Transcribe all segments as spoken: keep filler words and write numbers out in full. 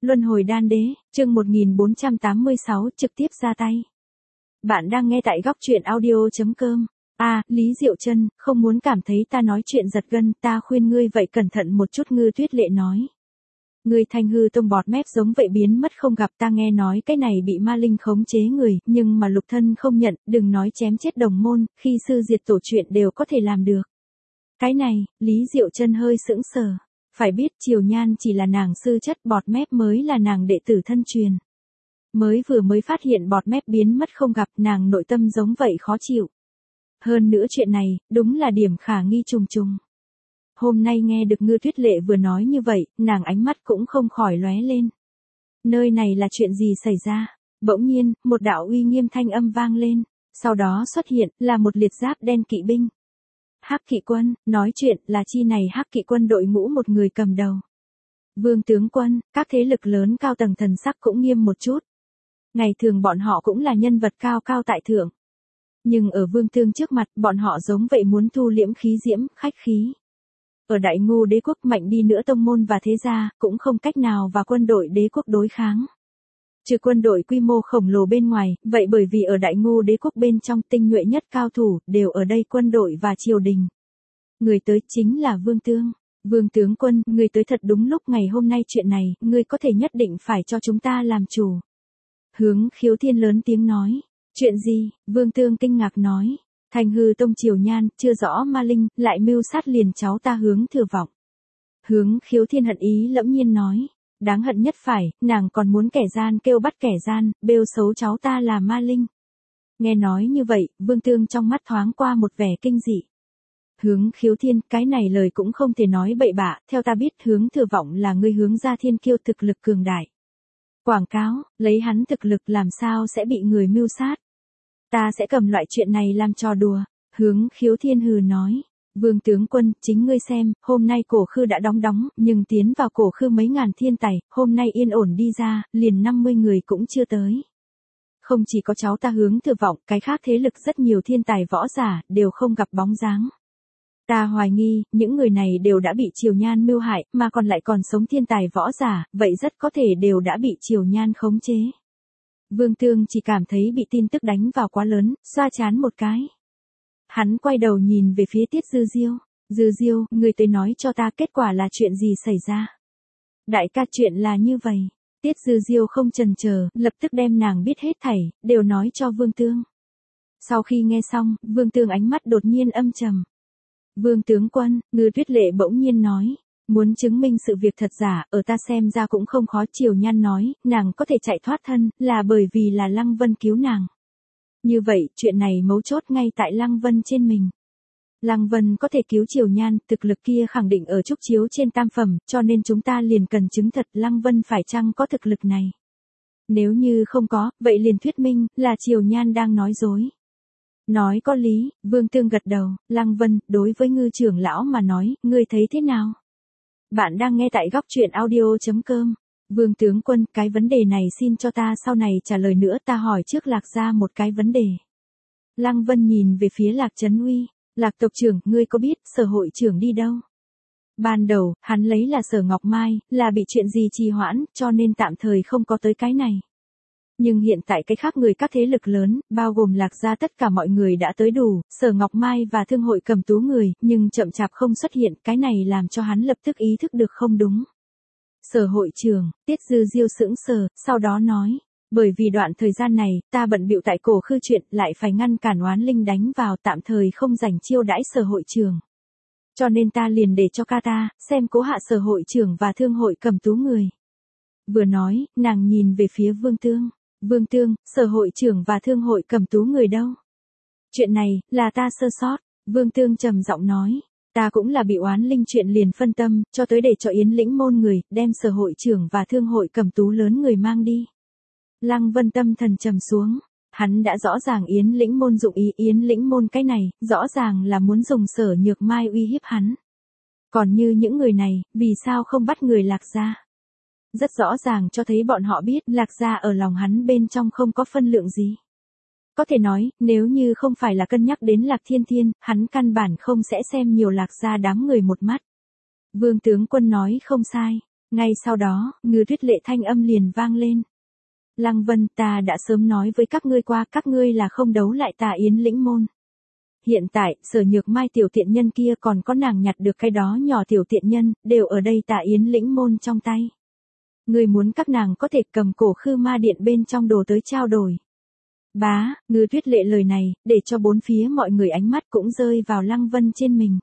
Luân hồi đan đế, chương một nghìn bốn trăm tám mươi sáu, trực tiếp ra tay. Bạn đang nghe tại góc truyện audio.com. À, Lý Diệu Trân, không muốn cảm thấy ta nói chuyện giật gân, ta khuyên ngươi vậy cẩn thận một chút. Ngư Tuyết Lệ nói. Ngươi Thanh Hư Tông bọt mép giống vậy biến mất không gặp, ta nghe nói cái này bị ma linh khống chế người, nhưng mà lục thân không nhận, đừng nói chém chết đồng môn, khi sư diệt tổ chuyện đều có thể làm được. Cái này, Lý Diệu Trân hơi sững sờ. Phải biết Triều Nhan chỉ là nàng sư chất, bọt mép mới là nàng đệ tử thân truyền. Mới vừa mới phát hiện bọt mép biến mất không gặp, nàng nội tâm giống vậy khó chịu. Hơn nữa chuyện này, đúng là điểm khả nghi trùng trùng. Hôm nay nghe được Ngư Tuyết Lệ vừa nói như vậy, nàng ánh mắt cũng không khỏi lóe lên. Nơi này là chuyện gì xảy ra? Bỗng nhiên, một đạo uy nghiêm thanh âm vang lên, sau đó xuất hiện là một liệt giáp đen kỵ binh. Hắc Kỵ Quân, nói chuyện là chi này Hắc Kỵ Quân đội ngũ một người cầm đầu. Vương tướng quân, các thế lực lớn cao tầng thần sắc cũng nghiêm một chút. Ngày thường bọn họ cũng là nhân vật cao cao tại thượng. Nhưng ở Vương Tương trước mặt, bọn họ giống vậy muốn thu liễm khí diễm, khách khí. Ở Đại Ngô đế quốc mạnh đi nữa tông môn và thế gia, cũng không cách nào và quân đội đế quốc đối kháng. Trừ quân đội quy mô khổng lồ bên ngoài, vậy bởi vì ở Đại Ngô đế quốc bên trong tinh nhuệ nhất cao thủ, đều ở đây quân đội và triều đình. Người tới chính là Vương Tương. Vương tướng quân, người tới thật đúng lúc, ngày hôm nay chuyện này, người có thể nhất định phải cho chúng ta làm chủ. Hướng Khiếu Thiên lớn tiếng nói. Chuyện gì? Vương Tương kinh ngạc nói. Thanh Hư Tông Triều Nhan, chưa rõ ma linh, lại mưu sát liền cháu ta Hướng Thừa Vọng. Hướng Khiếu Thiên hận ý lẫm nhiên nói. Đáng hận nhất phải, nàng còn muốn kẻ gian kêu bắt kẻ gian, bêu xấu cháu ta là ma linh. Nghe nói như vậy, Vương Tương trong mắt thoáng qua một vẻ kinh dị. Hướng Khiếu Thiên, cái này lời cũng không thể nói bậy bạ, theo ta biết Hướng Thừa Vọng là người Hướng gia thiên kiêu thực lực cường đại. Quảng cáo, lấy hắn thực lực làm sao sẽ bị người mưu sát. Ta sẽ cầm loại chuyện này làm trò đùa. Hướng Khiếu Thiên hừ nói. Vương tướng quân, chính ngươi xem, hôm nay cổ khư đã đóng đóng, nhưng tiến vào cổ khư mấy ngàn thiên tài, hôm nay yên ổn đi ra, liền năm mươi người cũng chưa tới. Không chỉ có cháu ta Hướng Thừa Vọng, cái khác thế lực rất nhiều thiên tài võ giả, đều không gặp bóng dáng. Ta hoài nghi, những người này đều đã bị Triều Nhan mưu hại, mà còn lại còn sống thiên tài võ giả, vậy rất có thể đều đã bị Triều Nhan khống chế. Vương Tương chỉ cảm thấy bị tin tức đánh vào quá lớn, xoa chán một cái. Hắn quay đầu nhìn về phía Tiết Dư Diêu. Dư Diêu, người tới nói cho ta kết quả là chuyện gì xảy ra. Đại ca, chuyện là như vậy. Tiết Dư Diêu không chần chờ, lập tức đem nàng biết hết thảy, đều nói cho Vương Tương. Sau khi nghe xong, Vương Tương ánh mắt đột nhiên âm trầm. Vương tướng quân, Ngư Tuyết Lệ bỗng nhiên nói. Muốn chứng minh sự việc thật giả, ở ta xem ra cũng không khó. Triều Nhan nói, nàng có thể chạy thoát thân, là bởi vì là Lăng Vân cứu nàng. Như vậy, chuyện này mấu chốt ngay tại Lăng Vân trên mình. Lăng Vân có thể cứu Triều Nhan, thực lực kia khẳng định ở trúc chiếu trên tam phẩm, cho nên chúng ta liền cần chứng thật Lăng Vân phải chăng có thực lực này. Nếu như không có, vậy liền thuyết minh, là Triều Nhan đang nói dối. Nói có lý, Vương Tương gật đầu. Lăng Vân, đối với Ngư trưởng lão mà nói, ngươi thấy thế nào? Bạn đang nghe tại góc truyện audio.com. Vương tướng quân, cái vấn đề này xin cho ta sau này trả lời nữa, ta hỏi trước Lạc gia một cái vấn đề. Lăng Vân nhìn về phía Lạc Trấn Uy. Lạc tộc trưởng, ngươi có biết Sở hội trưởng đi đâu? Ban đầu, hắn lấy là Sở Ngọc Mai, là bị chuyện gì trì hoãn, cho nên tạm thời không có tới cái này. Nhưng hiện tại cái khác người các thế lực lớn, bao gồm Lạc gia tất cả mọi người đã tới đủ, Sở Ngọc Mai và Thương hội Cầm Tú người, nhưng chậm chạp không xuất hiện, cái này làm cho hắn lập tức ý thức được không đúng. Sở hội trưởng, Tiết Dư Diêu sững sờ, sau đó nói, bởi vì đoạn thời gian này, ta bận bịu tại cổ khư chuyện, lại phải ngăn cản oán linh đánh vào, tạm thời không rảnh chiêu đãi Sở hội trưởng. Cho nên ta liền để cho ca ta, xem cố hạ Sở hội trưởng và Thương hội Cầm Tú người. Vừa nói, nàng nhìn về phía Vương Tương. Vương Tương, Sở hội trưởng và Thương hội Cầm Tú người đâu? Chuyện này, là ta sơ sót. Vương Tương trầm giọng nói. Ta cũng là bị oán linh chuyện liền phân tâm, cho tới để cho Yến Lĩnh môn người, đem Sở hội trưởng và Thương hội Cầm Tú lớn người mang đi. Lăng Vân tâm thần trầm xuống. Hắn đã rõ ràng Yến Lĩnh môn dụng ý. Yến Lĩnh môn cái này, rõ ràng là muốn dùng Sở Nhược Mai uy hiếp hắn. Còn như những người này, vì sao không bắt người Lạc gia? Rất rõ ràng cho thấy bọn họ biết Lạc gia ở lòng hắn bên trong không có phân lượng gì. Có thể nói, nếu như không phải là cân nhắc đến Lạc Thiên Thiên, hắn căn bản không sẽ xem nhiều Lạc gia đám người một mắt. Vương tướng quân nói không sai. Ngay sau đó, Ngư Tuyết Lệ thanh âm liền vang lên. Lăng Vân, ta đã sớm nói với các ngươi qua, các ngươi là không đấu lại ta Yến Lĩnh Môn. Hiện tại, Sở Nhược Mai tiểu tiện nhân kia còn có nàng nhặt được cái đó nhỏ tiểu tiện nhân, đều ở đây ta Yến Lĩnh Môn trong tay. Ngươi muốn các nàng có thể cầm cổ Khư Ma Điện bên trong đồ tới trao đổi. Bá, Ngư Tuyết Lệ lời này, để cho bốn phía mọi người ánh mắt cũng rơi vào Lăng Vân trên mình.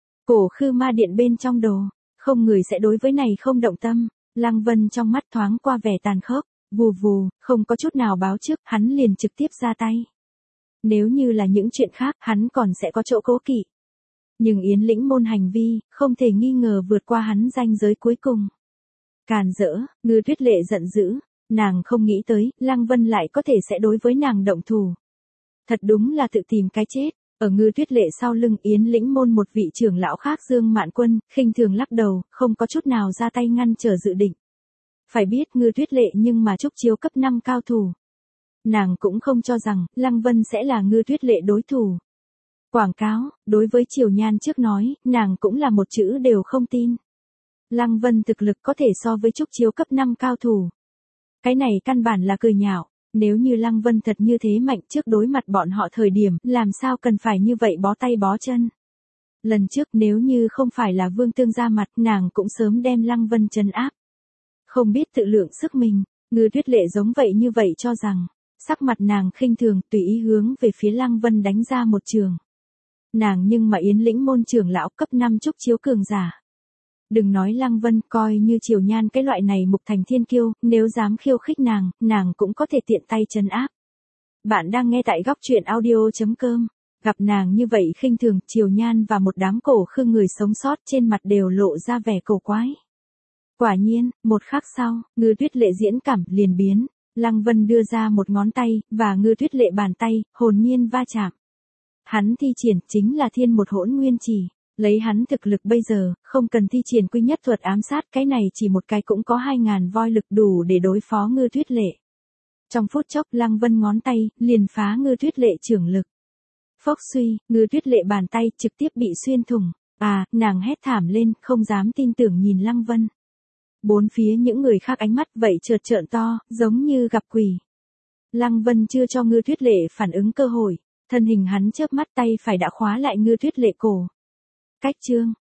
Cổ Khư Ma Điện bên trong đồ, không người sẽ đối với này không động tâm. Lăng Vân trong mắt thoáng qua vẻ tàn khốc, vù vù, không có chút nào báo trước, hắn liền trực tiếp ra tay. Nếu như là những chuyện khác, hắn còn sẽ có chỗ cố kỵ. Nhưng Yến Lĩnh Môn hành vi, không thể nghi ngờ vượt qua hắn ranh giới cuối cùng. Càn rỡ, Ngư Tuyết Lệ giận dữ, nàng không nghĩ tới, Lăng Vân lại có thể sẽ đối với nàng động thủ. Thật đúng là tự tìm cái chết. Ở Ngư Tuyết Lệ sau lưng Yến Lĩnh Môn một vị trưởng lão khác Dương Mạn Quân, khinh thường lắc đầu, không có chút nào ra tay ngăn trở dự định. Phải biết Ngư Tuyết Lệ nhưng mà trúc chiếu cấp năm cao thủ. Nàng cũng không cho rằng, Lăng Vân sẽ là Ngư Tuyết Lệ đối thủ. Quảng cáo, đối với Triều Nhan trước nói, nàng cũng là một chữ đều không tin. Lăng Vân thực lực có thể so với trúc chiếu cấp năm cao thủ. Cái này căn bản là cười nhạo, nếu như Lăng Vân thật như thế mạnh trước đối mặt bọn họ thời điểm, làm sao cần phải như vậy bó tay bó chân. Lần trước nếu như không phải là Vương Tương ra mặt, nàng cũng sớm đem Lăng Vân trấn áp. Không biết tự lượng sức mình, Ngư Tuyết Lệ giống vậy như vậy cho rằng, sắc mặt nàng khinh thường tùy ý hướng về phía Lăng Vân đánh ra một trường. Nàng nhưng mà Yến Lĩnh Môn trưởng lão cấp năm trúc chiếu cường giả. Đừng nói Lăng Vân, coi như Triều Nhan cái loại này mục thành thiên kiêu, nếu dám khiêu khích nàng, nàng cũng có thể tiện tay trấn áp. Bạn đang nghe tại góc truyện audio chấm com. Gặp nàng như vậy khinh thường, Triều Nhan và một đám cổ Khư người sống sót trên mặt đều lộ ra vẻ cổ quái. Quả nhiên, một khắc sau, Ngư Tuyết Lệ diễn cảm liền biến, Lăng Vân đưa ra một ngón tay, và Ngư Tuyết Lệ bàn tay, hồn nhiên va chạm. Hắn thi triển chính là thiên một hỗn nguyên chỉ, lấy hắn thực lực bây giờ, không cần thi triển quy nhất thuật ám sát, cái này chỉ một cái cũng có hai ngàn voi lực đủ để đối phó Ngư Tuyết Lệ. Trong phút chốc Lăng Vân ngón tay, liền phá Ngư Tuyết Lệ trưởng lực. Phốc suy, Ngư Tuyết Lệ bàn tay trực tiếp bị xuyên thủng, à, nàng hét thảm lên, không dám tin tưởng nhìn Lăng Vân. Bốn phía những người khác ánh mắt vậy chợt trợn to, giống như gặp quỷ. Lăng Vân chưa cho Ngư Tuyết Lệ phản ứng cơ hội, thân hình hắn chớp mắt tay phải đã khóa lại Ngư Tuyết Lệ cổ. Cách chương,